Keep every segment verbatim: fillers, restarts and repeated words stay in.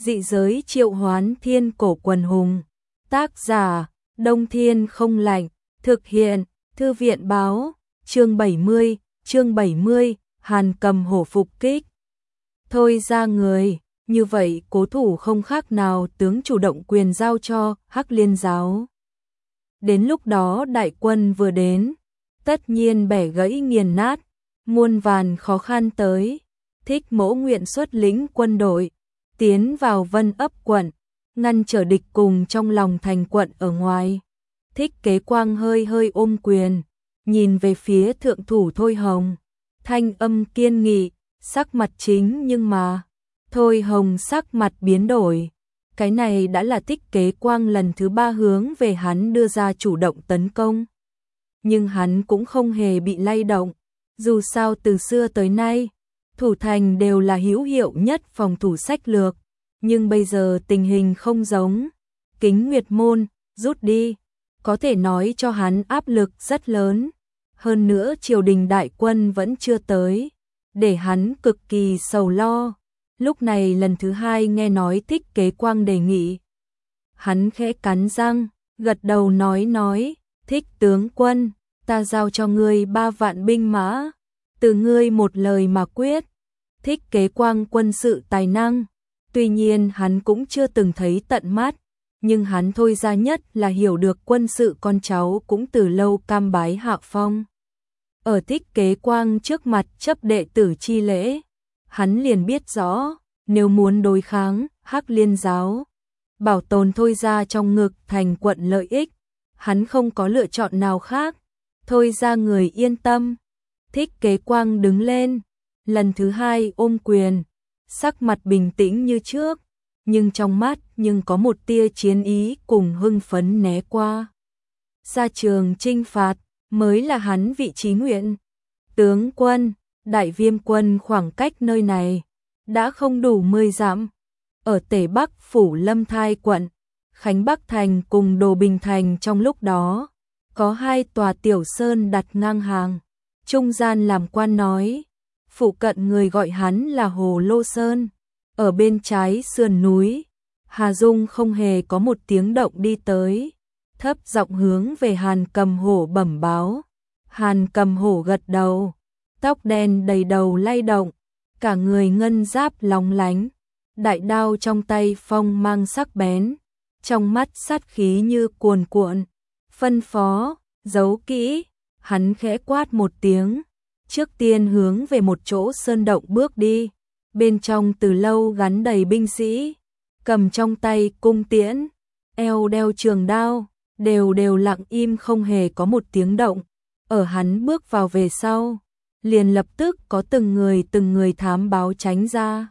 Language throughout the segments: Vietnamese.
Dị giới triệu hoán thiên cổ quần hùng. Tác giả, Đông Thiên không lạnh. Thực hiện, Thư viện báo. Chương bảy mươi, chương bảy mươi, Hàn Cầm Hổ phục kích. Thôi ra người, như vậy cố thủ không khác nào tướng chủ động quyền giao cho Hắc Liên giáo. Đến lúc đó đại quân vừa đến, tất nhiên bẻ gãy nghiền nát, muôn vàn khó khăn tới. Thích Mỗ nguyện xuất lĩnh quân đội, tiến vào Vân Ấp quận, ngăn trở địch cùng trong lòng thành quận ở ngoài. Thích Kế Quang hơi hơi ôm quyền, nhìn về phía thượng thủ Thôi Hồng, thanh âm kiên nghị, sắc mặt chính nhưng mà Thôi Hồng sắc mặt biến đổi. Cái này đã là Thích Kế Quang lần thứ ba hướng về hắn đưa ra chủ động tấn công. Nhưng hắn cũng không hề bị lay động, dù sao từ xưa tới nay, thủ thành đều là hữu hiệu nhất phòng thủ sách lược, nhưng bây giờ tình hình không giống. Kính Nguyệt Môn rút đi, có thể nói cho hắn áp lực rất lớn. Hơn nữa triều đình đại quân vẫn chưa tới, để hắn cực kỳ sầu lo. Lúc này lần thứ hai nghe nói Thích Kế Quang đề nghị, hắn khẽ cắn răng, gật đầu nói nói, Thích tướng quân, ta giao cho ngươi ba vạn binh mã, từ ngươi một lời mà quyết. Thích Kế Quang quân sự tài năng, tuy nhiên hắn cũng chưa từng thấy tận mắt, nhưng hắn thôi ra nhất là hiểu được quân sự con cháu cũng từ lâu cam bái hạ phong. Ở Thích Kế Quang trước mặt chấp đệ tử chi lễ, hắn liền biết rõ, nếu muốn đối kháng Hắc Liên giáo, bảo tồn Thôi ra trong ngực thành quận lợi ích, hắn không có lựa chọn nào khác. Thôi ra người yên tâm. Thích Kế Quang đứng lên, lần thứ hai ôm quyền, sắc mặt bình tĩnh như trước, nhưng trong mắt nhưng có một tia chiến ý cùng hưng phấn né qua. Ra trường chinh phạt mới là hắn vị trí nguyện. Tướng quân, Đại Viêm quân khoảng cách nơi này đã không đủ mười dặm. Ở Tề Bắc phủ Lâm Thai quận, Khánh Bắc thành cùng Đồ Bình thành trong lúc đó có hai tòa tiểu sơn đặt ngang hàng. Trung gian làm quan nói, phụ cận người gọi hắn là Hồ Lô Sơn. Ở bên trái sườn núi, Hà Dung không hề có một tiếng động đi tới, thấp giọng hướng về Hàn Cầm Hổ bẩm báo. Hàn Cầm Hổ gật đầu, tóc đen đầy đầu lay động, cả người ngân giáp lóng lánh, đại đao trong tay phong mang sắc bén, trong mắt sát khí như cuồn cuộn. Phân phó, giấu kỹ, hắn khẽ quát một tiếng, trước tiên hướng về một chỗ sơn động bước đi. Bên trong từ lâu gắn đầy binh sĩ, cầm trong tay cung tiễn, eo đeo trường đao, đều đều lặng im không hề có một tiếng động. Ở hắn bước vào về sau, liền lập tức có từng người từng người thám báo tránh ra,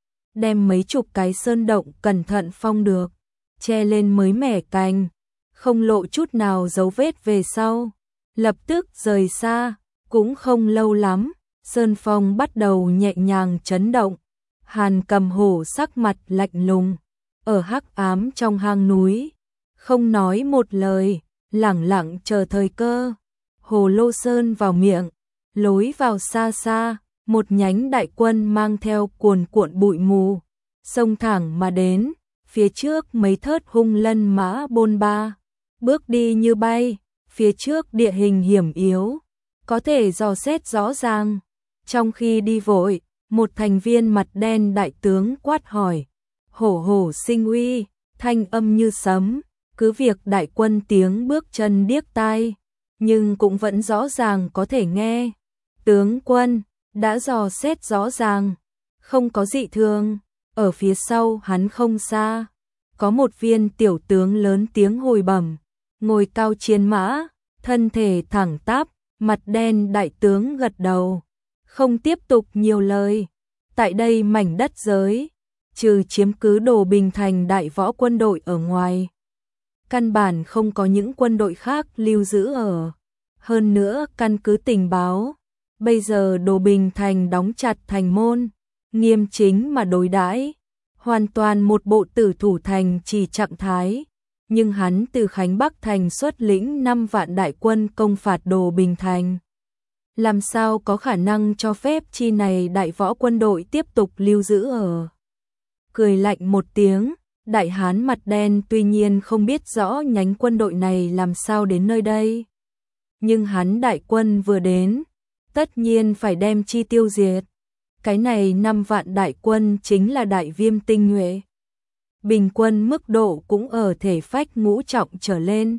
đem mấy chục cái sơn động cẩn thận phong được, che lên mới mẻ cành, không lộ chút nào dấu vết về sau, lập tức rời xa. Cũng không lâu lắm, sơn phong bắt đầu nhẹ nhàng chấn động. Hàn Cầm Hổ sắc mặt lạnh lùng, ở hắc ám trong hang núi, không nói một lời, lẳng lặng chờ thời cơ. Hồ Lô Sơn vào miệng, lối vào xa xa, một nhánh đại quân mang theo cuồn cuộn bụi mù, xông thẳng mà đến. Phía trước mấy thớt hung lân mã bôn ba, bước đi như bay. Phía trước địa hình hiểm yếu, có thể dò xét rõ ràng. Trong khi đi vội, một thành viên mặt đen đại tướng quát hỏi, hổ hổ sinh uy, thanh âm như sấm, cứ việc đại quân tiếng bước chân điếc tai, nhưng cũng vẫn rõ ràng có thể nghe. Tướng quân, đã dò xét rõ ràng, không có dị thường. Ở phía sau hắn không xa, có một viên tiểu tướng lớn tiếng hồi bẩm, ngồi cao chiến mã, thân thể thẳng tắp, mặt đen đại tướng gật đầu, không tiếp tục nhiều lời. Tại đây mảnh đất giới, trừ chiếm cứ Đồ Bình thành đại võ quân đội ở ngoài, căn bản không có những quân đội khác lưu giữ ở. Hơn nữa căn cứ tình báo, bây giờ Đồ Bình thành đóng chặt thành môn, nghiêm chính mà đối đãi, hoàn toàn một bộ tử thủ thành trì trạng thái. Nhưng hắn từ Khánh Bắc thành xuất lĩnh năm vạn đại quân công phạt Đồ Bình thành, làm sao có khả năng cho phép chi này đại võ quân đội tiếp tục lưu giữ ở cười lạnh một tiếng, đại hán mặt đen tuy nhiên không biết rõ nhánh quân đội này làm sao đến nơi đây. Nhưng hắn đại quân vừa đến, tất nhiên phải đem chi tiêu diệt. Cái này năm vạn đại quân chính là đại viêm tinh nhuệ. Bình quân mức độ cũng ở thể phách ngũ trọng trở lên.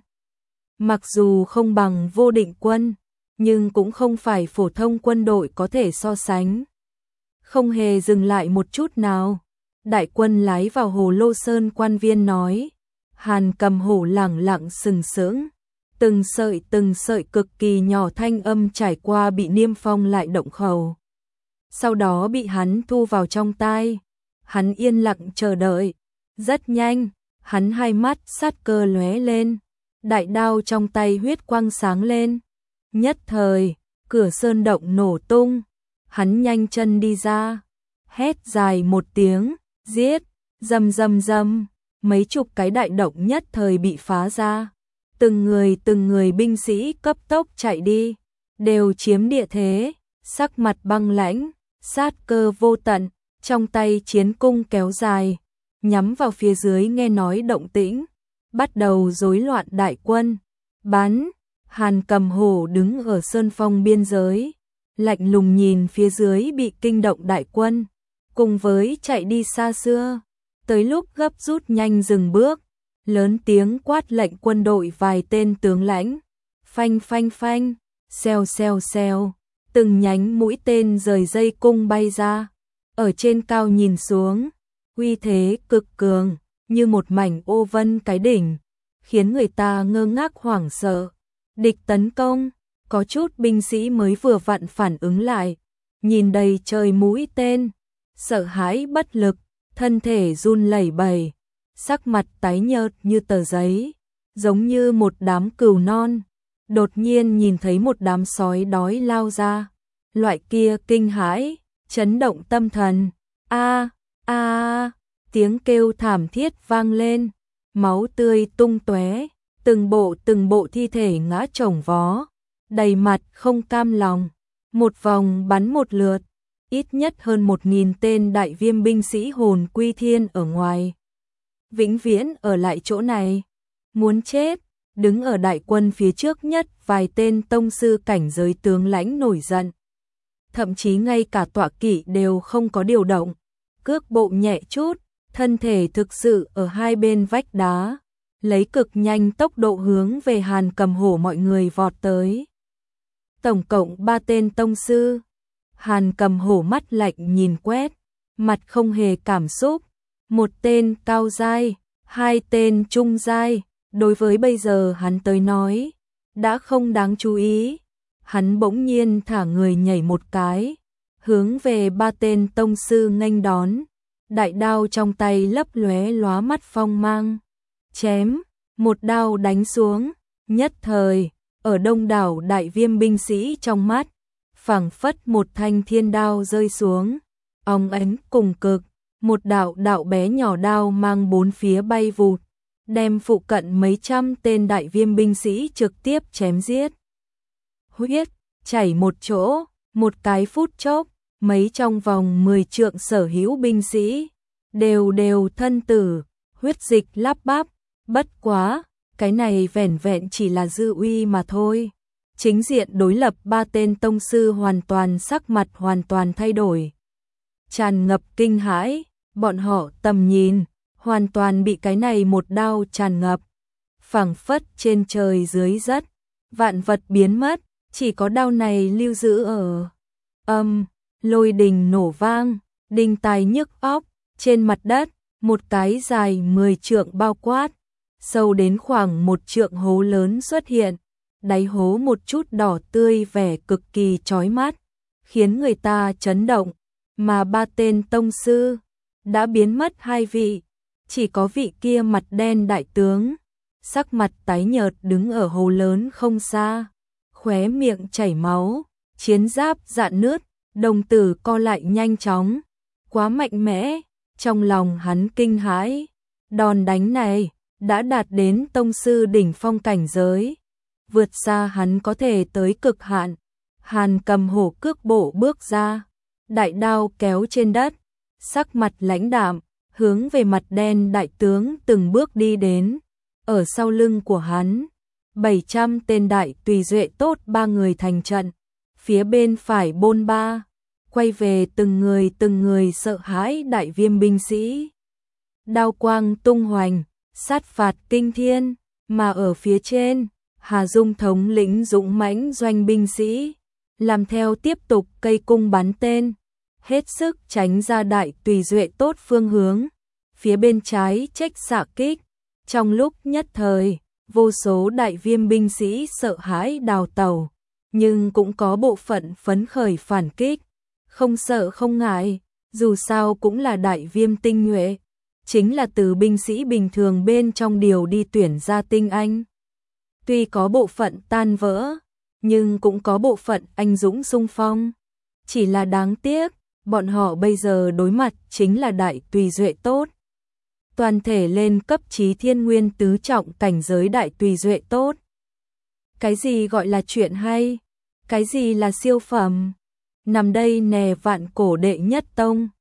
Mặc dù không bằng vô định quân, nhưng cũng không phải phổ thông quân đội có thể so sánh. Không hề dừng lại một chút nào. Đại quân lái vào Hồ Lô Sơn, quan viên nói. Hàn Cầm Hổ lẳng lặng sừng sững. Từng sợi từng sợi cực kỳ nhỏ thanh âm trải qua bị niêm phong lại động khẩu. Sau đó bị hắn thu vào trong tai. Hắn yên lặng chờ đợi. Rất nhanh, hắn hai mắt sát cơ lóe lên. Đại đao trong tay huyết quang sáng lên. Nhất thời, cửa sơn động nổ tung. Hắn nhanh chân đi ra. Hét dài một tiếng, giết, rầm rầm rầm. Mấy chục cái đại động nhất thời bị phá ra. Từng người từng người binh sĩ cấp tốc chạy đi. Đều chiếm địa thế, sắc mặt băng lãnh, sát cơ vô tận. Trong tay chiến cung kéo dài, nhắm vào phía dưới nghe nói động tĩnh. Bắt đầu rối loạn đại quân. Bắn, Hàn Cầm Hổ đứng ở sơn phong biên giới. Lạnh lùng nhìn phía dưới bị kinh động đại quân. Cùng với chạy đi xa xưa. Tới lúc gấp rút nhanh dừng bước. Lớn tiếng quát lệnh quân đội vài tên tướng lãnh. Phanh phanh phanh, xèo xèo xèo. Từng nhánh mũi tên rời dây cung bay ra. Ở trên cao nhìn xuống, uy thế cực cường, như một mảnh ô vân cái đỉnh, khiến người ta ngơ ngác hoảng sợ. Địch tấn công, có chút binh sĩ mới vừa vặn phản ứng lại, nhìn đầy trời mũi tên, sợ hãi bất lực, thân thể run lẩy bẩy, sắc mặt tái nhợt như tờ giấy, giống như một đám cừu non. Đột nhiên nhìn thấy một đám sói đói lao ra, loại kia kinh hãi, chấn động tâm thần. A a, tiếng kêu thảm thiết vang lên, máu tươi tung tóe, từng bộ từng bộ thi thể ngã chồng vó, đầy mặt không cam lòng. Một vòng bắn một lượt, ít nhất hơn một nghìn tên đại viêm binh sĩ hồn quy thiên ở ngoài, vĩnh viễn ở lại chỗ này, muốn chết. Đứng ở đại quân phía trước nhất vài tên tông sư cảnh giới tướng lãnh nổi giận. Thậm chí ngay cả tọa kỵ đều không có điều động, cước bộ nhẹ chút, thân thể thực sự ở hai bên vách đá, lấy cực nhanh tốc độ hướng về Hàn Cầm Hổ mọi người vọt tới. Tổng cộng ba tên tông sư. Hàn Cầm Hổ mắt lạnh nhìn quét, mặt không hề cảm xúc. Một tên cao giai, hai tên trung giai, đối với bây giờ hắn tới nói, đã không đáng chú ý. Hắn bỗng nhiên thả người nhảy một cái, hướng về ba tên tông sư nghênh đón, đại đao trong tay lấp lóe lóa mắt phong mang, chém, một đao đánh xuống, nhất thời, ở đông đảo đại viêm binh sĩ trong mắt, phảng phất một thanh thiên đao rơi xuống, óng ánh cùng cực, một đạo đạo bé nhỏ đao mang bốn phía bay vụt, đem phụ cận mấy trăm tên đại viêm binh sĩ trực tiếp chém giết. Huyết chảy một chỗ, một cái phút chốc, mấy trong vòng mười trượng sở hữu binh sĩ đều đều thân tử, huyết dịch lắp bắp. Bất quá, cái này vẻn vẹn chỉ là dư uy mà thôi. Chính diện đối lập ba tên tông sư hoàn toàn sắc mặt hoàn toàn thay đổi, tràn ngập kinh hãi, bọn họ tầm nhìn hoàn toàn bị cái này một đao tràn ngập, phảng phất trên trời dưới đất, vạn vật biến mất, chỉ có đao này lưu giữ ở. Âm, lôi đình nổ vang, đinh tai nhức óc, trên mặt đất, một cái dài mười trượng bao quát, sâu đến khoảng một trượng hố lớn xuất hiện, đáy hố một chút đỏ tươi vẻ cực kỳ chói mắt, khiến người ta chấn động, mà ba tên tông sư đã biến mất hai vị. Chỉ có vị kia mặt đen đại tướng, sắc mặt tái nhợt đứng ở hố lớn không xa, khóe miệng chảy máu, chiến giáp rạn nứt, đồng tử co lại nhanh chóng, quá mạnh mẽ, trong lòng hắn kinh hãi, đòn đánh này đã đạt đến tông sư đỉnh phong cảnh giới, vượt xa hắn có thể tới cực hạn. Hàn Cầm Hổ cước bộ bước ra, đại đao kéo trên đất, sắc mặt lãnh đạm, hướng về mặt đen đại tướng từng bước đi đến. Ở sau lưng của hắn, bảy trăm tên đại tùy duệ tốt ba người thành trận, phía bên phải bôn ba, quay về từng người từng người sợ hãi đại viêm binh sĩ. Đao quang tung hoành, sát phạt kinh thiên, mà ở phía trên, Hà Dung thống lĩnh dũng mãnh doanh binh sĩ, làm theo tiếp tục cây cung bắn tên, hết sức tránh ra đại tùy duệ tốt phương hướng, phía bên trái trách xạ kích. Trong lúc nhất thời, vô số đại viêm binh sĩ sợ hãi đào tẩu, nhưng cũng có bộ phận phấn khởi phản kích, không sợ không ngại, dù sao cũng là đại viêm tinh nhuệ, chính là từ binh sĩ bình thường bên trong điều đi tuyển ra tinh anh. Tuy có bộ phận tan vỡ, nhưng cũng có bộ phận anh dũng xung phong. Chỉ là đáng tiếc, bọn họ bây giờ đối mặt chính là đại tùy duệ tốt. Toàn thể lên cấp chí thiên nguyên tứ trọng cảnh giới đại tùy duệ tốt. Cái gì gọi là chuyện hay? Cái gì là siêu phẩm? Nằm đây nè vạn cổ đệ nhất tông.